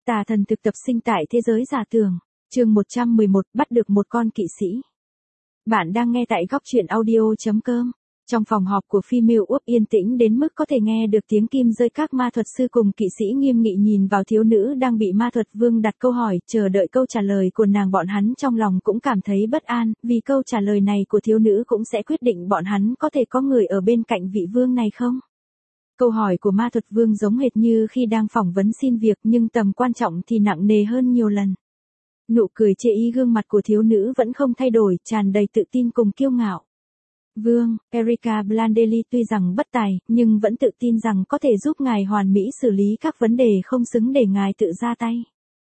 Tà thần thực tập sinh tại thế giới giả tưởng. Chương 111, bắt được một con kỵ sĩ. Bạn đang nghe tại góc truyện audio.com. Trong phòng họp của Female Úp yên tĩnh đến mức có thể nghe được tiếng kim rơi. Các ma thuật sư cùng kỵ sĩ nghiêm nghị nhìn vào thiếu nữ đang bị ma thuật vương đặt câu hỏi, chờ đợi câu trả lời của nàng. Bọn hắn trong lòng cũng cảm thấy bất an, vì câu trả lời này của thiếu nữ cũng sẽ quyết định bọn hắn có thể có người ở bên cạnh vị vương này không. Câu hỏi của ma thuật vương giống hệt như khi đang phỏng vấn xin việc, nhưng tầm quan trọng thì nặng nề hơn nhiều lần. Nụ cười chê ý gương mặt của thiếu nữ vẫn không thay đổi, tràn đầy tự tin cùng kiêu ngạo. Vương, Erika Blandelli tuy rằng bất tài, nhưng vẫn tự tin rằng có thể giúp ngài hoàn mỹ xử lý các vấn đề không xứng để ngài tự ra tay.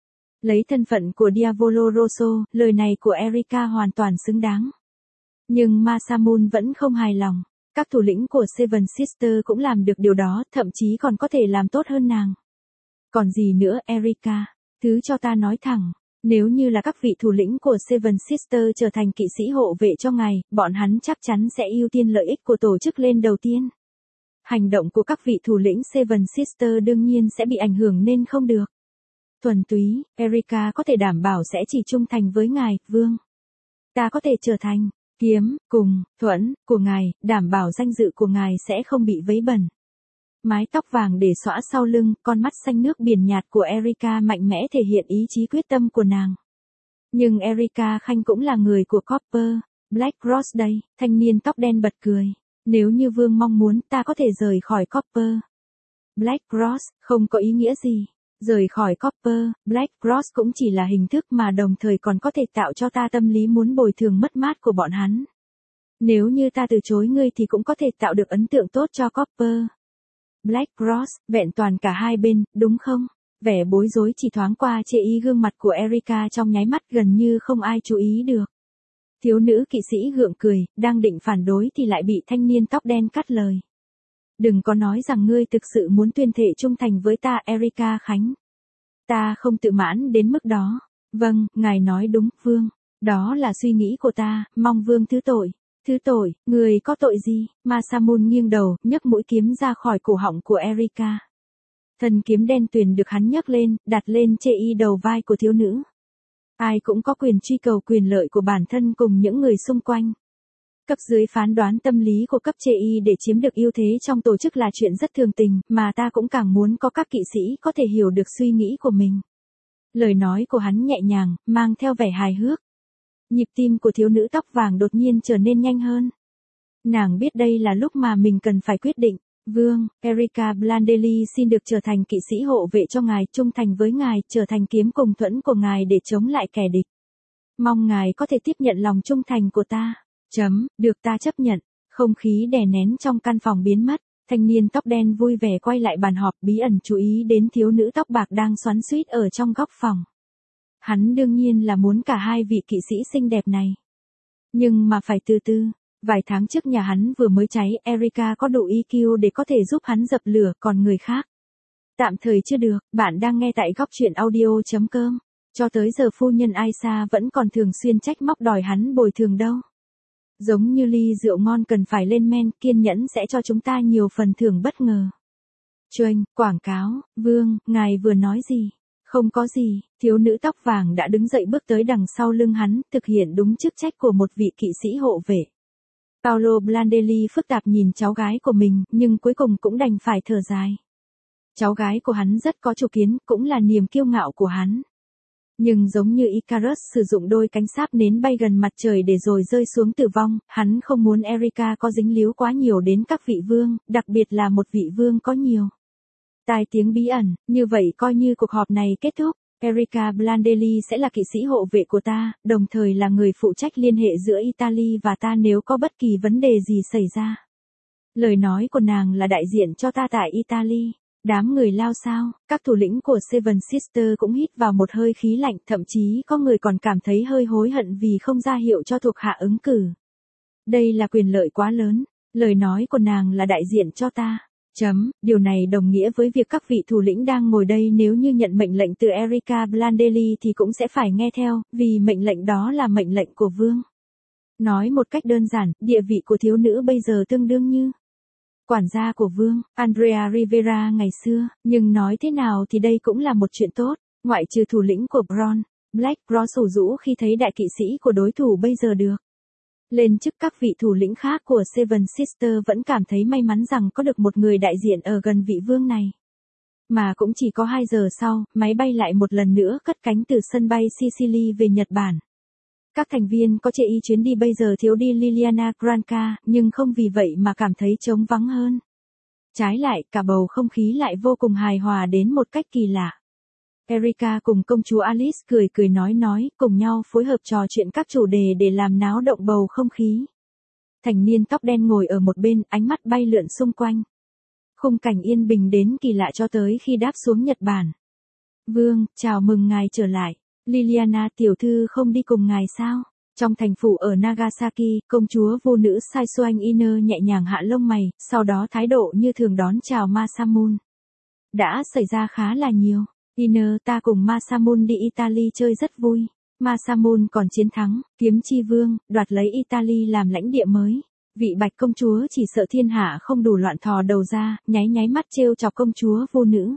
Lấy thân phận của Diavolo Rosso, lời này của Erika hoàn toàn xứng đáng. Nhưng Masamune vẫn không hài lòng. Các thủ lĩnh của Seven Sisters cũng làm được điều đó, thậm chí còn có thể làm tốt hơn nàng. Còn gì nữa Erika? Thứ cho ta nói thẳng. Nếu như là các vị thủ lĩnh của Seven Sisters trở thành kỵ sĩ hộ vệ cho ngài, bọn hắn chắc chắn sẽ ưu tiên lợi ích của tổ chức lên đầu tiên. Hành động của các vị thủ lĩnh Seven Sisters đương nhiên sẽ bị ảnh hưởng nên không được. Thuần túy, Erika có thể đảm bảo sẽ chỉ trung thành với ngài, vương. Ta có thể trở thành kiếm, cùng, thuẫn, của ngài, đảm bảo danh dự của ngài sẽ không bị vấy bẩn. Mái tóc vàng để xõa sau lưng, con mắt xanh nước biển nhạt của Erika mạnh mẽ thể hiện ý chí quyết tâm của nàng. Nhưng Erika Khanh cũng là người của Copper, Black Cross đây, thanh niên tóc đen bật cười. Nếu như vương mong muốn, ta có thể rời khỏi Copper. Black Cross, không có ý nghĩa gì. Rời khỏi Copper, Black Cross cũng chỉ là hình thức mà đồng thời còn có thể tạo cho ta tâm lý muốn bồi thường mất mát của bọn hắn. Nếu như ta từ chối ngươi thì cũng có thể tạo được ấn tượng tốt cho Copper. Black Cross, vẹn toàn cả hai bên, đúng không? Vẻ bối rối chỉ thoáng qua chê ý gương mặt của Erika trong nháy mắt, gần như không ai chú ý được. Thiếu nữ kỵ sĩ gượng cười, đang định phản đối thì lại bị thanh niên tóc đen cắt lời. Đừng có nói rằng ngươi thực sự muốn tuyên thệ trung thành với ta Erika Khánh. Ta không tự mãn đến mức đó. Vâng, ngài nói đúng, vương. Đó là suy nghĩ của ta, mong vương thứ tội. Thứ tội, người có tội gì? Masamune nghiêng đầu, nhấc mũi kiếm ra khỏi cổ họng của Erika. Thân kiếm đen tuyền được hắn nhấc lên, đặt lên chê y đầu vai của thiếu nữ. Ai cũng có quyền truy cầu quyền lợi của bản thân cùng những người xung quanh. Cấp dưới phán đoán tâm lý của cấp chê y để chiếm được ưu thế trong tổ chức là chuyện rất thường tình, mà ta cũng càng muốn có các kỵ sĩ có thể hiểu được suy nghĩ của mình. Lời nói của hắn nhẹ nhàng, mang theo vẻ hài hước. Nhịp tim của thiếu nữ tóc vàng đột nhiên trở nên nhanh hơn. Nàng biết đây là lúc mà mình cần phải quyết định. Vương, Erika Blandelli xin được trở thành kỵ sĩ hộ vệ cho ngài, trung thành với ngài, trở thành kiếm cùng thuẫn của ngài để chống lại kẻ địch. Mong ngài có thể tiếp nhận lòng trung thành của ta. Được, ta chấp nhận. Không khí đè nén trong căn phòng biến mất. Thanh niên tóc đen vui vẻ quay lại bàn họp, bí ẩn chú ý đến thiếu nữ tóc bạc đang xoắn xuýt ở trong góc phòng. Hắn đương nhiên là muốn cả hai vị kỵ sĩ xinh đẹp này. Nhưng mà phải từ từ. Vài tháng trước nhà hắn vừa mới cháy, Erika có đủ EQ để có thể giúp hắn dập lửa, còn người khác tạm thời chưa được. Bạn đang nghe tại góc truyện audio.com. Cho tới giờ phu nhân Aisa vẫn còn thường xuyên trách móc đòi hắn bồi thường đâu. Giống như ly rượu ngon cần phải lên men, kiên nhẫn sẽ cho chúng ta nhiều phần thưởng bất ngờ. Chuanh, quảng cáo, vương, ngài vừa nói gì? Không có gì, thiếu nữ tóc vàng đã đứng dậy bước tới đằng sau lưng hắn, thực hiện đúng chức trách của một vị kỵ sĩ hộ vệ. Paolo Blandelli phức tạp nhìn cháu gái của mình, nhưng cuối cùng cũng đành phải thở dài. Cháu gái của hắn rất có chủ kiến, cũng là niềm kiêu ngạo của hắn. Nhưng giống như Icarus sử dụng đôi cánh sáp nến bay gần mặt trời để rồi rơi xuống tử vong, hắn không muốn Erika có dính líu quá nhiều đến các vị vương, đặc biệt là một vị vương có nhiều tai tiếng bí ẩn. Như vậy coi như cuộc họp này kết thúc. Erika Blandelli sẽ là kỵ sĩ hộ vệ của ta, đồng thời là người phụ trách liên hệ giữa Italy và ta nếu có bất kỳ vấn đề gì xảy ra. Lời nói của nàng là đại diện cho ta tại Italy. Đám người lao sao, các thủ lĩnh của Seven Sisters cũng hít vào một hơi khí lạnh, thậm chí có người còn cảm thấy hơi hối hận vì không ra hiệu cho thuộc hạ ứng cử. Đây là quyền lợi quá lớn, lời nói của nàng là đại diện cho ta. Điều này đồng nghĩa với việc các vị thủ lĩnh đang ngồi đây nếu như nhận mệnh lệnh từ Erika Blandelli thì cũng sẽ phải nghe theo, vì mệnh lệnh đó là mệnh lệnh của vương. Nói một cách đơn giản, địa vị của thiếu nữ bây giờ tương đương như quản gia của vương, Andrea Rivera ngày xưa, nhưng nói thế nào thì đây cũng là một chuyện tốt. Ngoại trừ thủ lĩnh của Bron, Black Cross ủ rũ khi thấy đại kỵ sĩ của đối thủ bây giờ được lên chức, các vị thủ lĩnh khác của Seven Sisters vẫn cảm thấy may mắn rằng có được một người đại diện ở gần vị vương này. Mà cũng chỉ có 2 giờ sau, máy bay lại một lần nữa cất cánh từ sân bay Sicily về Nhật Bản. Các thành viên có chê ý chuyến đi bây giờ thiếu đi Liliana Granca, nhưng không vì vậy mà cảm thấy trống vắng hơn. Trái lại, cả bầu không khí lại vô cùng hài hòa đến một cách kỳ lạ. Erika cùng công chúa Alice cười cười nói, cùng nhau phối hợp trò chuyện các chủ đề để làm náo động bầu không khí. Thành niên tóc đen ngồi ở một bên, ánh mắt bay lượn xung quanh. Khung cảnh yên bình đến kỳ lạ cho tới khi đáp xuống Nhật Bản. Vương, chào mừng ngài trở lại. Liliana tiểu thư không đi cùng ngài sao? Trong thành phủ ở Nagasaki, công chúa vô nữ Saisuan Iner nhẹ nhàng hạ lông mày, sau đó thái độ như thường đón chào Masamune. Đã xảy ra khá là nhiều. Iner, ta cùng Masamune đi Italy chơi rất vui. Masamune còn chiến thắng, kiếm chi vương, đoạt lấy Italy làm lãnh địa mới. Vị bạch công chúa chỉ sợ thiên hạ không đủ loạn thò đầu ra, nháy mắt trêu chọc công chúa vô nữ.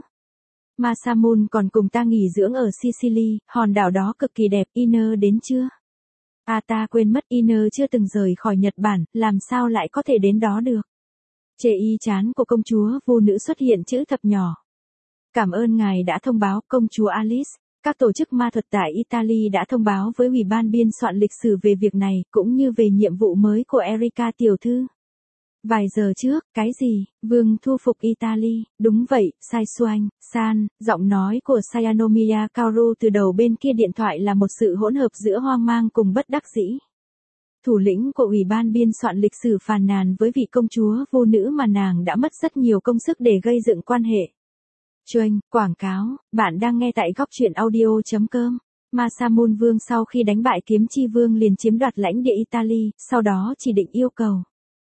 Masamune còn cùng ta nghỉ dưỡng ở Sicily, hòn đảo đó cực kỳ đẹp. Iner đến chưa? À, ta quên mất, Iner chưa từng rời khỏi Nhật Bản, làm sao lại có thể đến đó được? Chê y chán của công chúa vô nữ xuất hiện chữ thập nhỏ. Cảm ơn ngài đã thông báo, công chúa Alice. Các tổ chức ma thuật tại Italy đã thông báo với Ủy ban biên soạn lịch sử về việc này, cũng như về nhiệm vụ mới của Erika tiểu thư. Vài giờ trước, cái gì? Vương thu phục Italy, đúng vậy, Saisuan, San, giọng nói của Sayanomiya Kaoru từ đầu bên kia điện thoại là một sự hỗn hợp giữa hoang mang cùng bất đắc dĩ. Thủ lĩnh của Ủy ban biên soạn lịch sử phàn nàn với vị công chúa vô nữ mà nàng đã mất rất nhiều công sức để gây dựng quan hệ. Chuông, quảng cáo, bạn đang nghe tại góc truyện audio.com. Masamune Vương sau khi đánh bại kiếm chi vương liền chiếm đoạt lãnh địa Italy, sau đó chỉ định yêu cầu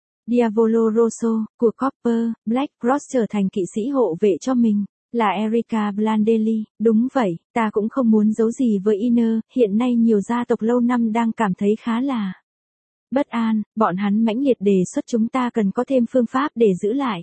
Diavolo Rosso, của Copper, Black Cross trở thành kỵ sĩ hộ vệ cho mình, là Erika Blandelli. Đúng vậy, ta cũng không muốn giấu gì với Iner, hiện nay nhiều gia tộc lâu năm đang cảm thấy khá là bất an, bọn hắn mãnh liệt đề xuất chúng ta cần có thêm phương pháp để giữ lại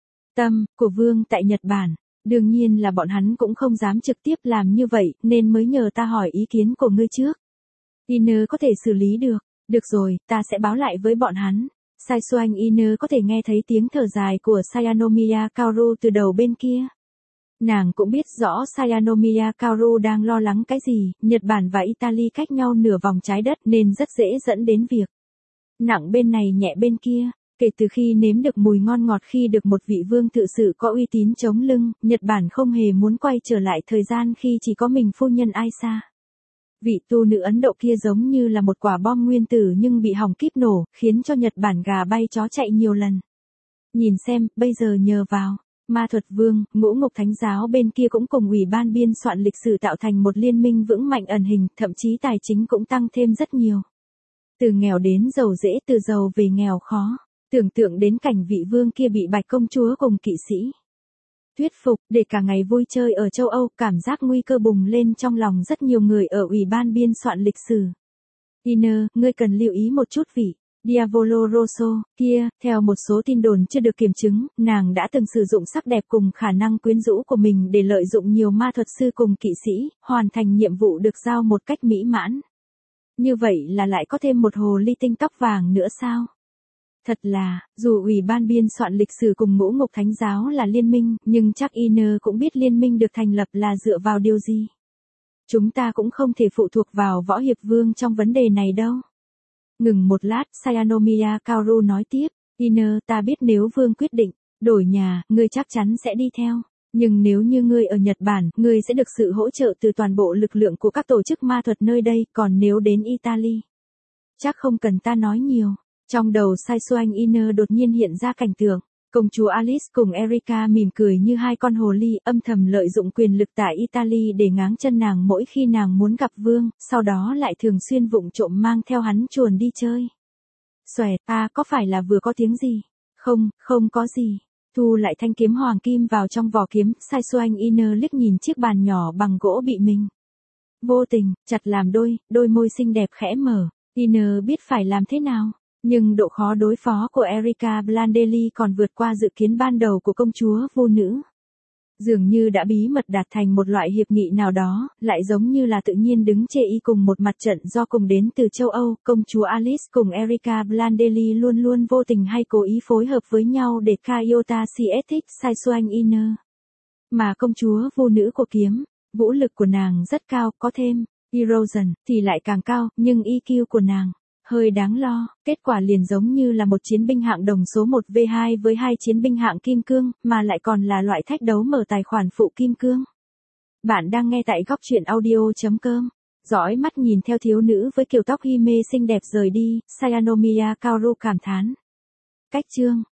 tâm của vương tại Nhật Bản. Đương nhiên là bọn hắn cũng không dám trực tiếp làm như vậy, nên mới nhờ ta hỏi ý kiến của ngươi trước. Iner có thể xử lý được. Được rồi, ta sẽ báo lại với bọn hắn. Saisuan Iner có thể nghe thấy tiếng thở dài của Sayanomiya Kaoru từ đầu bên kia. Nàng cũng biết rõ Sayanomiya Kaoru đang lo lắng cái gì, Nhật Bản và Italy cách nhau nửa vòng trái đất nên rất dễ dẫn đến việc nặng bên này nhẹ bên kia. Kể từ khi nếm được mùi ngon ngọt khi được một vị vương tự sự có uy tín chống lưng, Nhật Bản không hề muốn quay trở lại thời gian khi chỉ có mình phu nhân Aisa. Vị tu nữ Ấn Độ kia giống như là một quả bom nguyên tử nhưng bị hỏng kíp nổ, khiến cho Nhật Bản gà bay chó chạy nhiều lần. Nhìn xem, bây giờ nhờ vào ma thuật vương, ngũ ngục thánh giáo bên kia cũng cùng Ủy ban biên soạn lịch sử tạo thành một liên minh vững mạnh ẩn hình, thậm chí tài chính cũng tăng thêm rất nhiều. Từ nghèo đến giàu dễ, từ giàu về nghèo khó. Tưởng tượng đến cảnh vị vương kia bị bạch công chúa cùng kỵ sĩ thuyết phục để cả ngày vui chơi ở châu Âu, cảm giác nguy cơ bùng lên trong lòng rất nhiều người ở Ủy ban biên soạn lịch sử. Iner, ngươi cần lưu ý một chút vị Diavolo Rosso kia, theo một số tin đồn chưa được kiểm chứng, nàng đã từng sử dụng sắc đẹp cùng khả năng quyến rũ của mình để lợi dụng nhiều ma thuật sư cùng kỵ sĩ, hoàn thành nhiệm vụ được giao một cách mỹ mãn. Như vậy là lại có thêm một hồ ly tinh tóc vàng nữa sao? Thật là, dù Ủy ban biên soạn lịch sử cùng ngũ ngục thánh giáo là liên minh, nhưng chắc Iner cũng biết liên minh được thành lập là dựa vào điều gì. Chúng ta cũng không thể phụ thuộc vào võ hiệp vương trong vấn đề này đâu. Ngừng một lát, Sayanomiya Kaoru nói tiếp, Iner, ta biết nếu vương quyết định đổi nhà, ngươi chắc chắn sẽ đi theo. Nhưng nếu như ngươi ở Nhật Bản, ngươi sẽ được sự hỗ trợ từ toàn bộ lực lượng của các tổ chức ma thuật nơi đây, còn nếu đến Italy, chắc không cần ta nói nhiều. Trong đầu Saisuan Iner đột nhiên hiện ra cảnh tượng, công chúa Alice cùng Erika mỉm cười như hai con hồ ly, âm thầm lợi dụng quyền lực tại Italy để ngáng chân nàng mỗi khi nàng muốn gặp vương, sau đó lại thường xuyên vụng trộm mang theo hắn chuồn đi chơi. Xoẹt, có phải là vừa có tiếng gì? Không có gì. Thu lại thanh kiếm hoàng kim vào trong vỏ kiếm, Saisuan Iner liếc nhìn chiếc bàn nhỏ bằng gỗ bị mình vô tình chặt làm đôi môi xinh đẹp khẽ mở. Iner biết phải làm thế nào. Nhưng độ khó đối phó của Erika Blandelli còn vượt qua dự kiến ban đầu của công chúa vô nữ. Dường như đã bí mật đạt thành một loại hiệp nghị nào đó, lại giống như là tự nhiên đứng chê y cùng một mặt trận do cùng đến từ châu Âu, công chúa Alice cùng Erika Blandelli luôn luôn vô tình hay cố ý phối hợp với nhau để Kaiota Sietich sai xoanh Inner. Mà công chúa vô nữ của kiếm, vũ lực của nàng rất cao, có thêm, erosion thì lại càng cao, nhưng EQ của nàng hơi đáng lo, kết quả liền giống như là một chiến binh hạng đồng số 1v2 với hai chiến binh hạng kim cương, mà lại còn là loại thách đấu mở tài khoản phụ kim cương. Bạn đang nghe tại góc truyện audio.com. Dõi mắt nhìn theo thiếu nữ với kiểu tóc Hime xinh đẹp rời đi, Sayanomiya Kaoru cảm thán. Cách chương